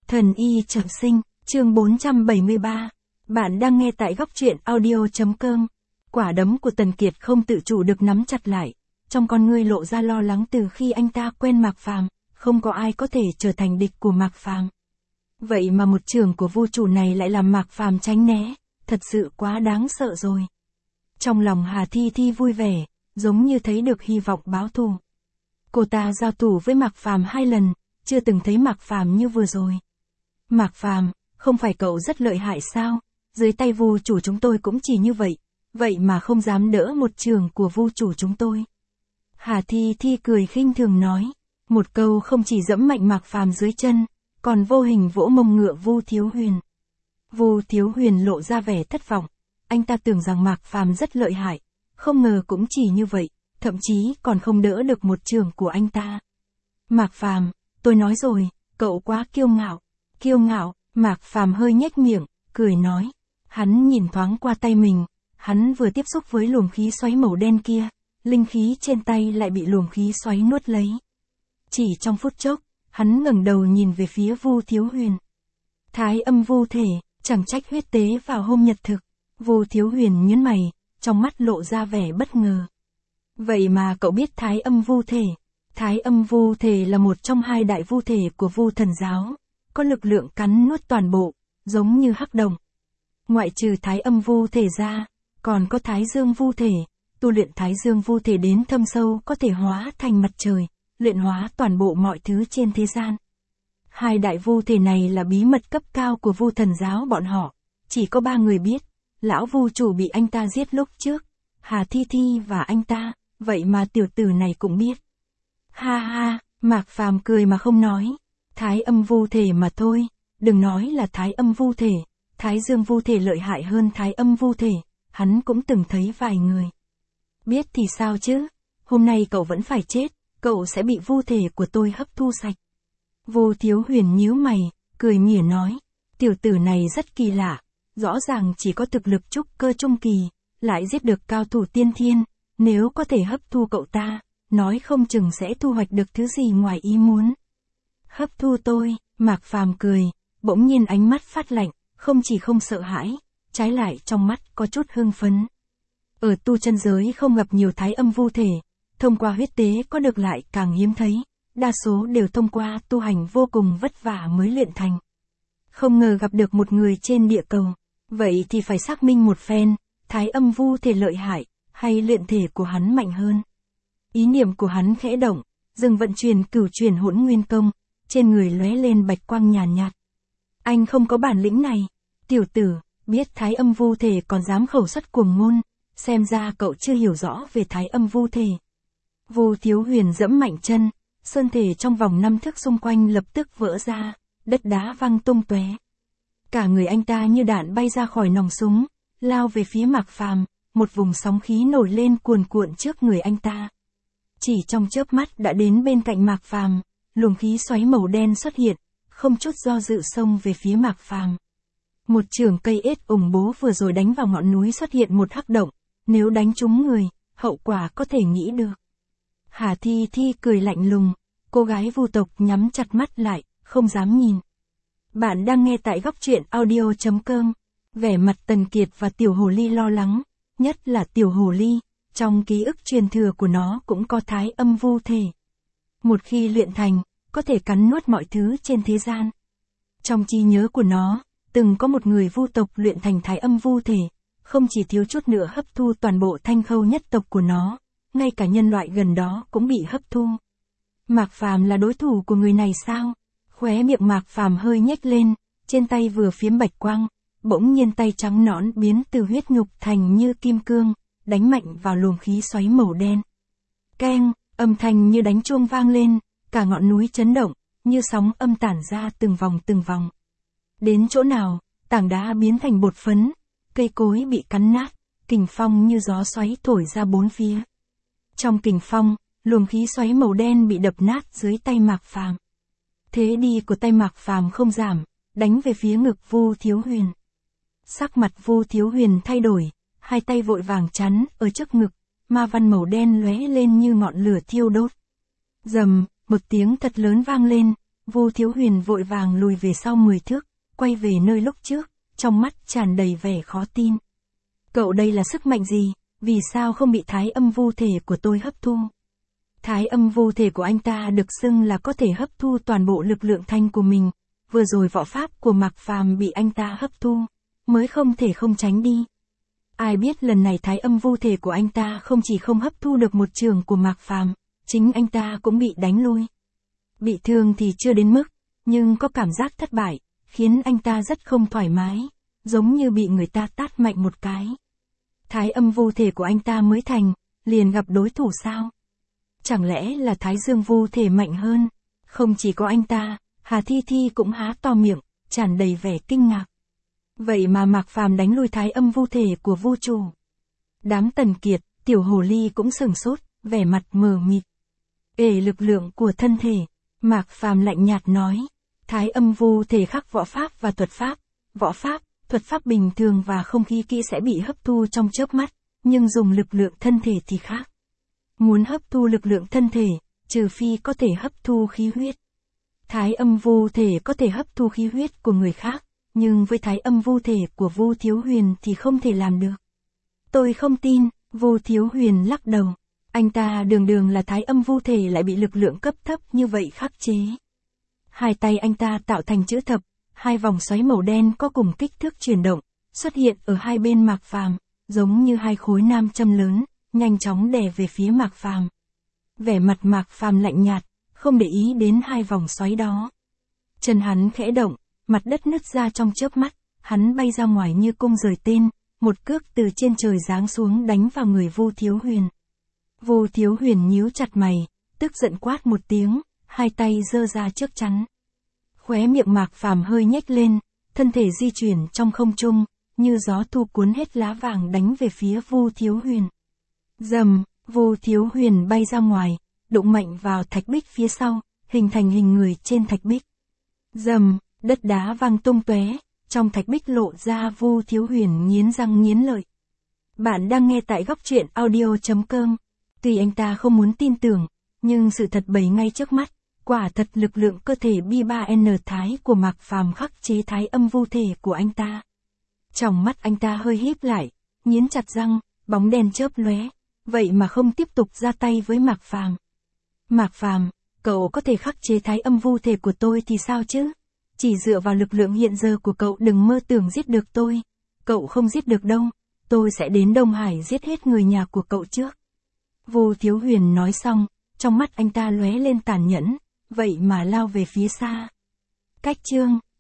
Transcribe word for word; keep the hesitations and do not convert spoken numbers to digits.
Thần y trọng sinh, chương bốn trăm bảy mươi ba. Bạn đang nghe tại góc truyện audio.com. Quả đấm của Tần Kiệt không tự chủ được nắm chặt lại, trong con ngươi lộ ra lo lắng từ khi anh ta quen Mạc Phàm, không có ai có thể trở thành địch của Mạc Phàm. Vậy mà một trường của vô chủ này lại làm Mạc Phàm tránh né, thật sự quá đáng sợ rồi. Trong lòng Hà Thi Thi vui vẻ, giống như thấy được hy vọng báo thù. Cô ta giao thủ với Mạc Phàm hai lần, chưa từng thấy Mạc Phàm như vừa rồi. Mạc Phàm, không phải cậu rất lợi hại sao? Dưới tay vu chủ chúng tôi cũng chỉ như vậy, vậy mà không dám đỡ một trường của vu chủ chúng tôi. Hà Thi Thi cười khinh thường nói, một câu không chỉ dẫm mạnh Mạc Phàm dưới chân, còn vô hình vỗ mông ngựa Vu Thiếu Huyền. Vu Thiếu Huyền lộ ra vẻ thất vọng, anh ta tưởng rằng Mạc Phàm rất lợi hại, không ngờ cũng chỉ như vậy, thậm chí còn không đỡ được một trường của anh ta. Mạc Phàm, tôi nói rồi, cậu quá kiêu ngạo. Kiêu ngạo, Mạc Phàm hơi nhếch miệng, cười nói. Hắn nhìn thoáng qua tay mình, hắn vừa tiếp xúc với luồng khí xoáy màu đen kia, linh khí trên tay lại bị luồng khí xoáy nuốt lấy. Chỉ trong phút chốc, hắn ngẩng đầu nhìn về phía Vu Thiếu Huyền. Thái âm vu thể, chẳng trách huyết tế vào hôm nhật thực. Vu Thiếu Huyền nhướng mày, trong mắt lộ ra vẻ bất ngờ. Vậy mà cậu biết thái âm vu thể? Thái âm vu thể là một trong hai đại vu thể của Vu Thần giáo, có lực lượng cắn nuốt toàn bộ, giống như hắc đồng. Ngoại trừ thái âm vu thể ra, còn có thái dương vu thể, tu luyện thái dương vu thể đến thâm sâu có thể hóa thành mặt trời, luyện hóa toàn bộ mọi thứ trên thế gian. Hai đại vu thể này là bí mật cấp cao của Vu Thần giáo bọn họ, chỉ có ba người biết, lão vu chủ bị anh ta giết lúc trước, Hà Thi Thi và anh ta, vậy mà tiểu tử này cũng biết. Ha ha, Mạc Phàm cười mà không nói, thái âm vu thể mà thôi, đừng nói là thái âm vu thể, thái dương vu thể lợi hại hơn thái âm vu thể, hắn cũng từng thấy vài người. Biết thì sao chứ, hôm nay cậu vẫn phải chết, cậu sẽ bị vu thể của tôi hấp thu sạch. Vu Thiếu Huyền nhíu mày, cười mỉa nói, tiểu tử này rất kỳ lạ, rõ ràng chỉ có thực lực trúc cơ trung kỳ, lại giết được cao thủ tiên thiên, nếu có thể hấp thu cậu ta, nói không chừng sẽ thu hoạch được thứ gì ngoài ý muốn. Hấp thu tôi, Mạc Phàm cười, bỗng nhiên ánh mắt phát lạnh, không chỉ không sợ hãi, trái lại trong mắt có chút hưng phấn. Ở tu chân giới không gặp nhiều thái âm vu thể, thông qua huyết tế có được lại càng hiếm thấy, đa số đều thông qua tu hành vô cùng vất vả mới luyện thành. Không ngờ gặp được một người trên địa cầu, vậy thì phải xác minh một phen, thái âm vu thể lợi hại, hay luyện thể của hắn mạnh hơn. Ý niệm của hắn khẽ động, dừng vận chuyển cửu chuyển hỗn nguyên công, trên người lóe lên bạch quang nhàn nhạt, nhạt. Anh không có bản lĩnh này, tiểu tử, biết thái âm vu thể còn dám khẩu xuất cuồng ngôn, xem ra cậu chưa hiểu rõ về thái âm vu thể. Vu Thiếu Huyền dẫm mạnh chân, sơn thể trong vòng năm thước xung quanh lập tức vỡ ra, đất đá văng tung tóe. Cả người anh ta như đạn bay ra khỏi nòng súng, lao về phía Mạc Phàm, một vùng sóng khí nổi lên cuồn cuộn trước người anh ta. Chỉ trong chớp mắt đã đến bên cạnh Mạc Phàm, luồng khí xoáy màu đen xuất hiện, không chút do dự xông về phía Mạc Phàm. Một chưởng cây ết ủng bố vừa rồi đánh vào ngọn núi xuất hiện một hắc động, nếu đánh trúng người, hậu quả có thể nghĩ được. Hà Thi Thi cười lạnh lùng, cô gái Vu tộc nhắm chặt mắt lại, không dám nhìn. Bạn đang nghe tại góc truyện audio.com. Vẻ mặt Tần Kiệt và Tiểu Hồ Ly lo lắng, nhất là Tiểu Hồ Ly, trong ký ức truyền thừa của nó cũng có thái âm vu thể. Một khi luyện thành, có thể cắn nuốt mọi thứ trên thế gian. Trong trí nhớ của nó, từng có một người Vu tộc luyện thành thái âm vu thể, không chỉ thiếu chút nữa hấp thu toàn bộ thanh khâu nhất tộc của nó, ngay cả nhân loại gần đó cũng bị hấp thu. Mạc Phàm là đối thủ của người này sao? Khóe miệng Mạc Phàm hơi nhếch lên, trên tay vừa phiếm bạch quang, bỗng nhiên tay trắng nõn biến từ huyết nhục thành như kim cương, đánh mạnh vào luồng khí xoáy màu đen. Keng, âm thanh như đánh chuông vang lên, cả ngọn núi chấn động, như sóng âm tản ra từng vòng từng vòng. Đến chỗ nào, tảng đá biến thành bột phấn, cây cối bị cắn nát, kình phong như gió xoáy thổi ra bốn phía. Trong kình phong, luồng khí xoáy màu đen bị đập nát dưới tay Mạc Phàm. Thế đi của tay Mạc Phàm không giảm, đánh về phía ngực Vu Thiếu Huyền. Sắc mặt Vu Thiếu Huyền thay đổi, hai tay vội vàng chắn ở trước ngực, ma văn màu đen lóe lên như ngọn lửa thiêu đốt. Rầm, một tiếng thật lớn vang lên, Vu Thiếu Huyền vội vàng lùi về sau mười thước, quay về nơi lúc trước, trong mắt tràn đầy vẻ khó tin. Cậu đây là sức mạnh gì, vì sao không bị thái âm vu thể của tôi hấp thu? Thái âm vu thể của anh ta được xưng là có thể hấp thu toàn bộ lực lượng thanh của mình, vừa rồi võ pháp của Mạc Phàm bị anh ta hấp thu, mới không thể không tránh đi. Ai biết lần này thái âm vu thể của anh ta không chỉ không hấp thu được một trường của Mạc Phàm, chính anh ta cũng bị đánh lui. Bị thương thì chưa đến mức, nhưng có cảm giác thất bại, khiến anh ta rất không thoải mái, giống như bị người ta tát mạnh một cái. Thái âm vu thể của anh ta mới thành, liền gặp đối thủ sao? Chẳng lẽ là thái dương vu thể mạnh hơn? Không chỉ có anh ta, Hà Thi Thi cũng há to miệng, tràn đầy vẻ kinh ngạc. Vậy mà Mạc Phàm đánh lui thái âm vu thể của vu chủ. Đám Tần Kiệt, Tiểu Hồ Ly cũng sừng sốt, vẻ mặt mờ mịt. Ể lực lượng của thân thể, Mạc Phàm lạnh nhạt nói, thái âm vu thể khắc võ pháp và thuật pháp, võ pháp, thuật pháp bình thường và không khí kỹ sẽ bị hấp thu trong chớp mắt, nhưng dùng lực lượng thân thể thì khác. Muốn hấp thu lực lượng thân thể, trừ phi có thể hấp thu khí huyết. Thái âm vu thể có thể hấp thu khí huyết của người khác, nhưng với thái âm vu thể của Vu Thiếu Huyền thì không thể làm được. Tôi không tin, Vu Thiếu Huyền lắc đầu. Anh ta đường đường là thái âm vu thể lại bị lực lượng cấp thấp như vậy khắc chế. Hai tay anh ta tạo thành chữ thập, hai vòng xoáy màu đen có cùng kích thước chuyển động, xuất hiện ở hai bên Mạc Phàm, giống như hai khối nam châm lớn, nhanh chóng đè về phía Mạc Phàm. Vẻ mặt Mạc Phàm lạnh nhạt, không để ý đến hai vòng xoáy đó. Chân hắn khẽ động, mặt đất nứt ra trong chớp mắt, hắn bay ra ngoài như cung rời tên, một cước từ trên trời giáng xuống đánh vào người Vu Thiếu Huyền. Vu Thiếu Huyền nhíu chặt mày, tức giận quát một tiếng, hai tay giơ ra trước chắn. Khóe miệng Mạc Phàm hơi nhếch lên, thân thể di chuyển trong không trung, như gió thu cuốn hết lá vàng đánh về phía Vu Thiếu Huyền. Rầm, Vu Thiếu Huyền bay ra ngoài, đụng mạnh vào thạch bích phía sau, hình thành hình người trên thạch bích. Rầm, đất đá văng tung tóe, trong thạch bích lộ ra Vu Thiếu Huyền nghiến răng nghiến lợi. Bạn đang nghe tại góc truyện audio chấm com. Tuy anh ta không muốn tin tưởng, nhưng sự thật bày ngay trước mắt, quả thật lực lượng cơ thể B ba N thái của Mạc Phàm khắc chế thái âm vu thể của anh ta. Trong mắt anh ta hơi híp lại, nghiến chặt răng, bóng đen chớp lóe, vậy mà không tiếp tục ra tay với Mạc Phàm. Mạc Phàm, cậu có thể khắc chế thái âm vu thể của tôi thì sao chứ? Chỉ dựa vào lực lượng hiện giờ của cậu đừng mơ tưởng giết được tôi. Cậu không giết được đâu, tôi sẽ đến Đông Hải giết hết người nhà của cậu trước. Vu Thiếu Huyền nói xong, trong mắt anh ta lóe lên tàn nhẫn, vậy mà lao về phía xa. Cách chương